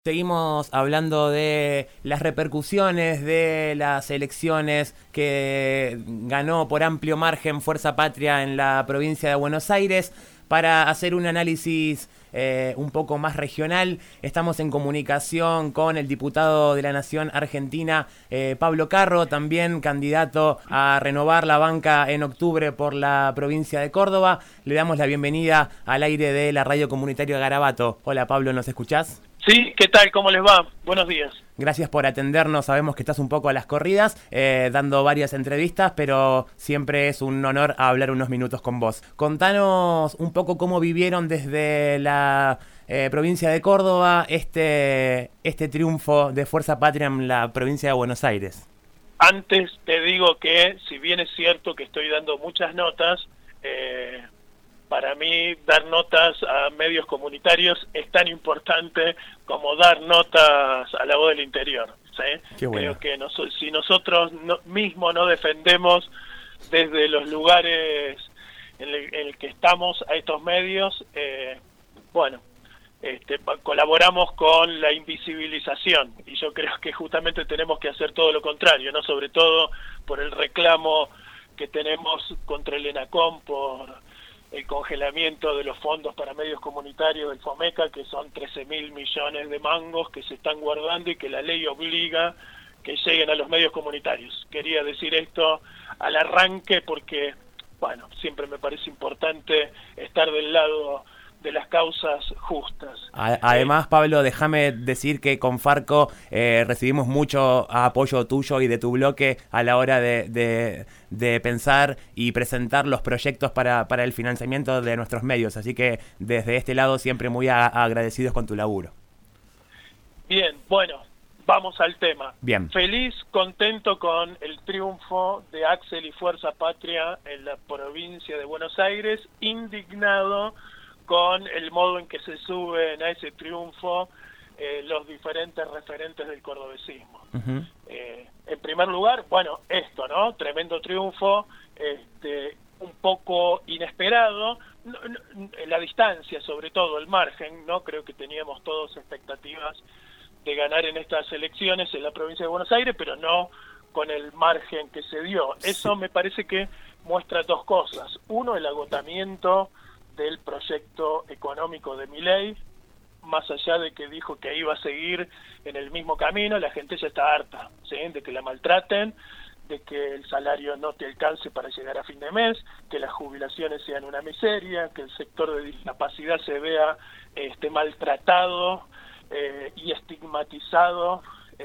Seguimos hablando de las repercusiones de las elecciones que ganó por amplio margen Fuerza Patria en la provincia de Buenos Aires. Para hacer un análisis un poco más regional, estamos en comunicación con el diputado de la Nación Argentina, Pablo Carro, también candidato a renovar la banca en octubre por la provincia de Córdoba. Le damos la bienvenida al aire de la radio comunitaria Garabato. Hola Pablo, ¿nos escuchás? Sí, ¿qué tal? ¿Cómo les va? Buenos días. Gracias por atendernos, sabemos que estás un poco a las corridas, dando varias entrevistas, pero siempre es un honor hablar unos minutos con vos. Contanos un poco cómo vivieron desde la provincia de Córdoba este triunfo de Fuerza Patria en la provincia de Buenos Aires. Antes te digo que, si bien es cierto que estoy dando muchas notas, para mí dar notas a medios comunitarios es tan importante como dar notas a La Voz del Interior, ¿sí? Qué bueno. Creo que si nosotros mismos no defendemos desde los lugares en el que estamos a estos medios, colaboramos con la invisibilización, y yo creo que justamente tenemos que hacer todo lo contrario, ¿no? Sobre todo por el reclamo que tenemos contra el ENACOM por el congelamiento de los fondos para medios comunitarios del FOMECA, que son 13.000 millones de mangos que se están guardando y que la ley obliga que lleguen a los medios comunitarios. Quería decir esto al arranque porque, bueno, siempre me parece importante estar del lado de las causas justas. Además, Pablo, déjame decir que con Farco recibimos mucho apoyo tuyo y de tu bloque a la hora de pensar y presentar los proyectos para el financiamiento de nuestros medios. Así que desde este lado siempre muy agradecidos con tu laburo. Bien, bueno, vamos al tema. Bien. Feliz, contento con el triunfo de Axel y Fuerza Patria en la provincia de Buenos Aires, indignado con el modo en que se suben a ese triunfo los diferentes referentes del cordobesismo. Uh-huh. En primer lugar, bueno, esto, ¿no? Tremendo triunfo, un poco inesperado, la distancia, sobre todo, el margen, ¿no? Creo que teníamos todos expectativas de ganar en estas elecciones en la provincia de Buenos Aires, pero no con el margen que se dio. Eso me parece que muestra dos cosas. Uno, el agotamiento del proyecto económico de Milei, más allá de que dijo que iba a seguir en el mismo camino, la gente ya está harta, ¿sí? De que la maltraten, de que el salario no te alcance para llegar a fin de mes, que las jubilaciones sean una miseria, que el sector de discapacidad se vea maltratado y estigmatizado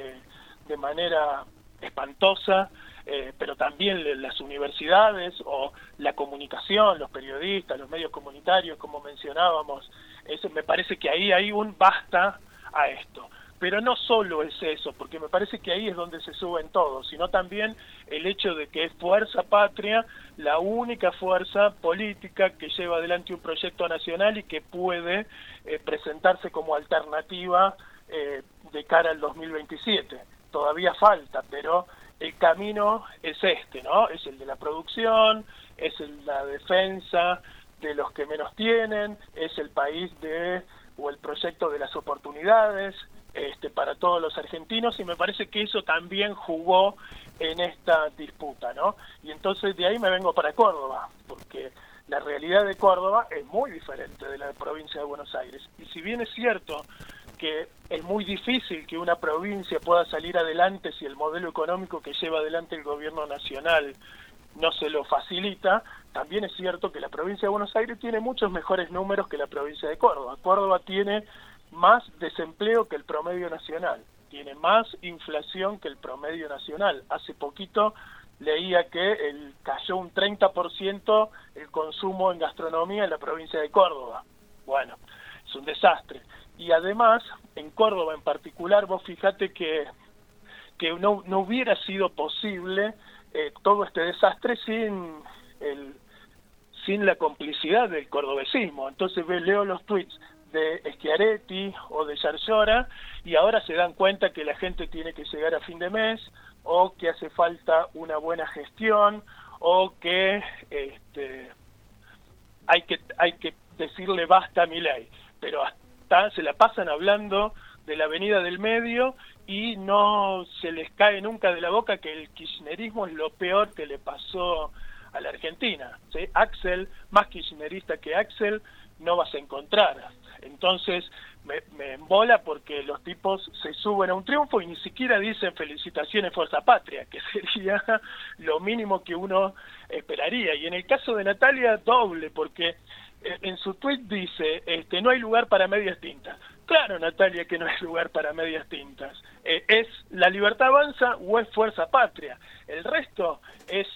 de manera espantosa, pero también las universidades o la comunicación, los periodistas, los medios comunitarios, como mencionábamos. Me parece que ahí hay un basta a esto. Pero no solo es eso, porque me parece que ahí es donde se suben todos, sino también el hecho de que es Fuerza Patria la única fuerza política que lleva adelante un proyecto nacional y que puede presentarse como alternativa de cara al 2027. Todavía falta, pero el camino es ¿no? Es el de la producción, es el de la defensa de los que menos tienen, es el país o el proyecto de las oportunidades para todos los argentinos, y me parece que eso también jugó en esta disputa, ¿no? Y entonces de ahí me vengo para Córdoba, porque la realidad de Córdoba es muy diferente de la provincia de Buenos Aires. Y si bien es cierto que es muy difícil que una provincia pueda salir adelante si el modelo económico que lleva adelante el gobierno nacional no se lo facilita, también es cierto que la provincia de Buenos Aires tiene muchos mejores números que la provincia de Córdoba. Córdoba tiene más desempleo que el promedio nacional, tiene más inflación que el promedio nacional. Hace poquito leía que cayó un 30% el consumo en gastronomía en la provincia de Córdoba. Bueno, es un desastre. Y además, en Córdoba en particular, vos fijate que no hubiera sido posible todo este desastre sin la complicidad del cordobesismo. Entonces leo los tweets de Schiaretti o de Yarlora y ahora se dan cuenta que la gente tiene que llegar a fin de mes, o que hace falta una buena gestión, o que hay que decirle basta a Milei. Pero se la pasan hablando de la Avenida del Medio y no se les cae nunca de la boca que el kirchnerismo es lo peor que le pasó a la Argentina, ¿sí? Axel, más kirchnerista que Axel, no vas a encontrar. Entonces me embola porque los tipos se suben a un triunfo y ni siquiera dicen felicitaciones Fuerza Patria, que sería lo mínimo que uno esperaría. Y en el caso de Natalia, doble, porque en su tuit dice, no hay lugar para medias tintas. Claro, Natalia, que no hay lugar para medias tintas. ¿Es La Libertad Avanza o es Fuerza Patria? El resto es,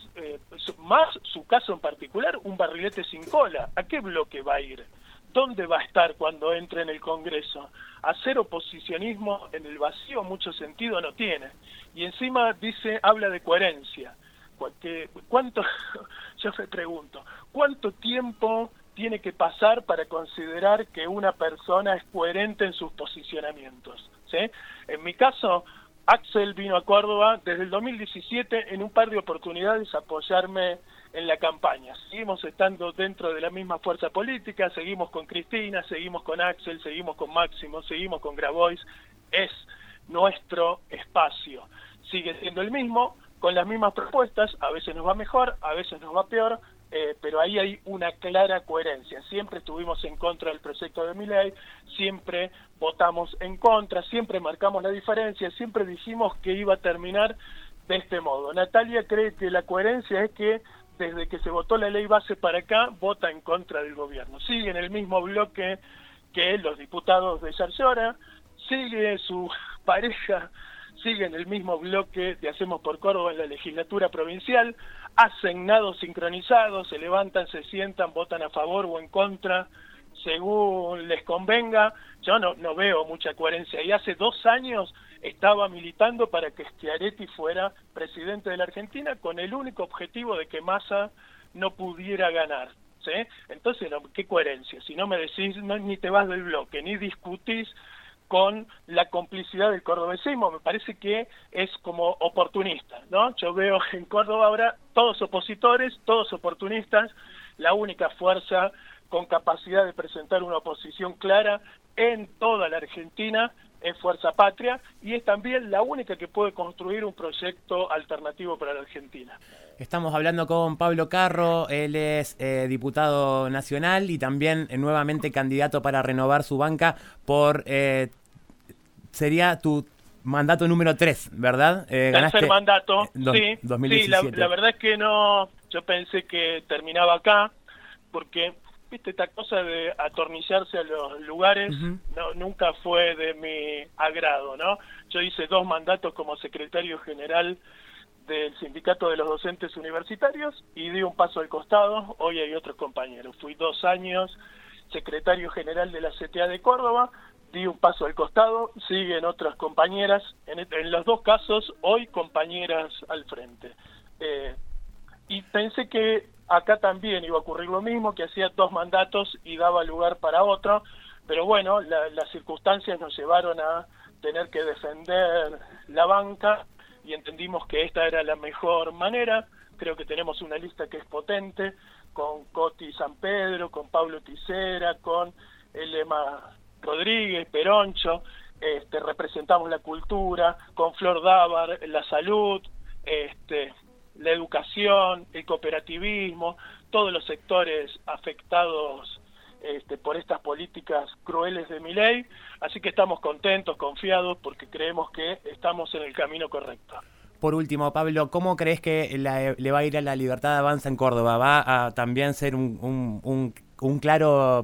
más su caso en particular, un barrilete sin cola. ¿A qué bloque va a ir? ¿Dónde va a estar cuando entre en el Congreso? Hacer oposicionismo en el vacío mucho sentido no tiene. Y encima habla de coherencia. ¿Cuánto, yo me pregunto, cuánto tiempo tiene que pasar para considerar que una persona es coherente en sus posicionamientos? ¿Sí? En mi caso, Axel vino a Córdoba desde el 2017 en un par de oportunidades a apoyarme en la campaña. Seguimos estando dentro de la misma fuerza política, seguimos con Cristina, seguimos con Axel, seguimos con Máximo, seguimos con Grabois. Es nuestro espacio. Sigue siendo el mismo, con las mismas propuestas, a veces nos va mejor, a veces nos va peor, pero ahí hay una clara coherencia. Siempre estuvimos en contra del proyecto de Milei, siempre votamos en contra, siempre marcamos la diferencia, siempre dijimos que iba a terminar de este modo. Natalia cree que la coherencia es que desde que se votó la ley base para acá, vota en contra del gobierno. Sigue en el mismo bloque que los diputados de Yarlora, sigue su pareja, sigue en el mismo bloque de Hacemos por Córdoba en la legislatura provincial, hacen nados sincronizados, se levantan, se sientan, votan a favor o en contra, según les convenga. Yo no veo mucha coherencia. Y hace 2 años estaba militando para que Schiaretti fuera presidente de la Argentina con el único objetivo de que Massa no pudiera ganar. ¿Sí? Entonces, ¿qué coherencia? Si no me decís, ni te vas del bloque, ni discutís con la complicidad del cordobesismo, me parece que es como oportunista, ¿no? Yo veo en Córdoba ahora todos opositores, todos oportunistas, la única fuerza con capacidad de presentar una oposición clara en toda la Argentina es Fuerza Patria, y es también la única que puede construir un proyecto alternativo para la Argentina. Estamos hablando con Pablo Carro, él es diputado nacional y también nuevamente candidato para renovar su banca por... sería tu mandato número 3, ¿verdad? Tercer mandato, sí. 2017. Sí, la verdad es que no, yo pensé que terminaba acá, porque... ¿Viste esta cosa de atornillarse a los lugares? Nunca fue de mi agrado, ¿no? Yo hice 2 mandatos como secretario general del Sindicato de los Docentes Universitarios y di un paso al costado. Hoy hay otros compañeros. Fui 2 años secretario general de la CTA de Córdoba, di un paso al costado, siguen otras compañeras. En los 2 casos, hoy compañeras al frente. Y pensé que acá también iba a ocurrir lo mismo, que hacía 2 mandatos y daba lugar para otro, pero bueno, las circunstancias nos llevaron a tener que defender la banca y entendimos que esta era la mejor manera. Creo que tenemos una lista que es potente, con Coti San Pedro, con Pablo Tisera, con Elema Rodríguez, Peroncho, representamos la cultura, con Flor Dávar, la salud, la educación, el cooperativismo, todos los sectores afectados por estas políticas crueles de Milei, así que estamos contentos, confiados, porque creemos que estamos en el camino correcto. Por último, Pablo, ¿cómo crees que le va a ir a la Libertad Avanza en Córdoba? ¿Va a también ser un claro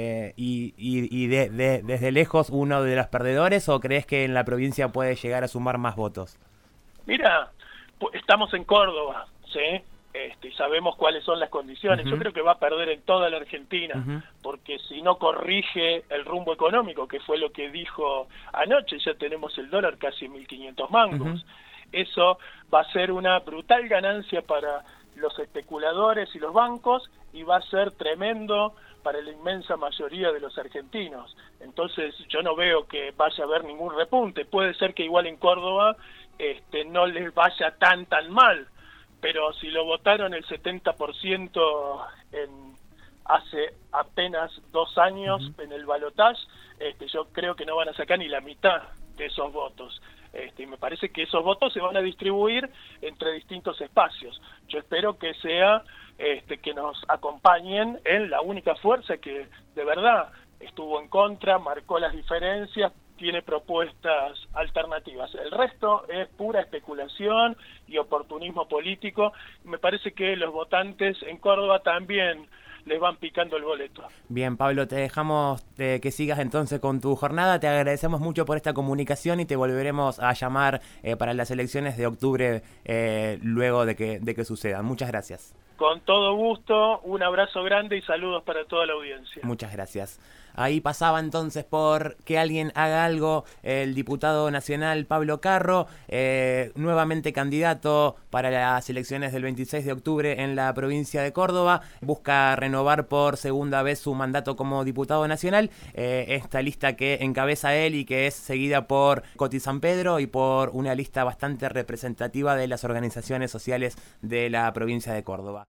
y desde lejos uno de los perdedores, o crees que en la provincia puede llegar a sumar más votos? Mira, estamos en Córdoba, ¿sí? Y sabemos cuáles son las condiciones. Yo creo que va a perder en toda la Argentina, porque si no corrige el rumbo económico, que fue lo que dijo anoche, ya tenemos el dólar casi 1.500 mangos. Eso va a ser una brutal ganancia para los especuladores y los bancos, y va a ser tremendo para la inmensa mayoría de los argentinos. Entonces yo no veo que vaya a haber ningún repunte. Puede ser que igual en Córdoba no les vaya tan mal, pero si lo votaron el 70% hace apenas 2 años en el balotaje, yo creo que no van a sacar ni la mitad de esos votos. Y me parece que esos votos se van a distribuir entre distintos espacios. Yo espero que sea que nos acompañen en la única fuerza que de verdad estuvo en contra, marcó las diferencias, tiene propuestas alternativas. El resto es pura especulación y oportunismo político. Me parece que los votantes en Córdoba también les van picando el boleto. Bien, Pablo, te dejamos que sigas entonces con tu jornada. Te agradecemos mucho por esta comunicación y te volveremos a llamar para las elecciones de octubre luego de que sucedan. Muchas gracias. Con todo gusto, un abrazo grande y saludos para toda la audiencia. Muchas gracias. Ahí pasaba entonces por Que Alguien Haga Algo el diputado nacional Pablo Carro, nuevamente candidato para las elecciones del 26 de octubre en la provincia de Córdoba. Busca renovar por segunda vez su mandato como diputado nacional. Esta lista que encabeza él y que es seguida por Coti San Pedro y por una lista bastante representativa de las organizaciones sociales de la provincia de Córdoba.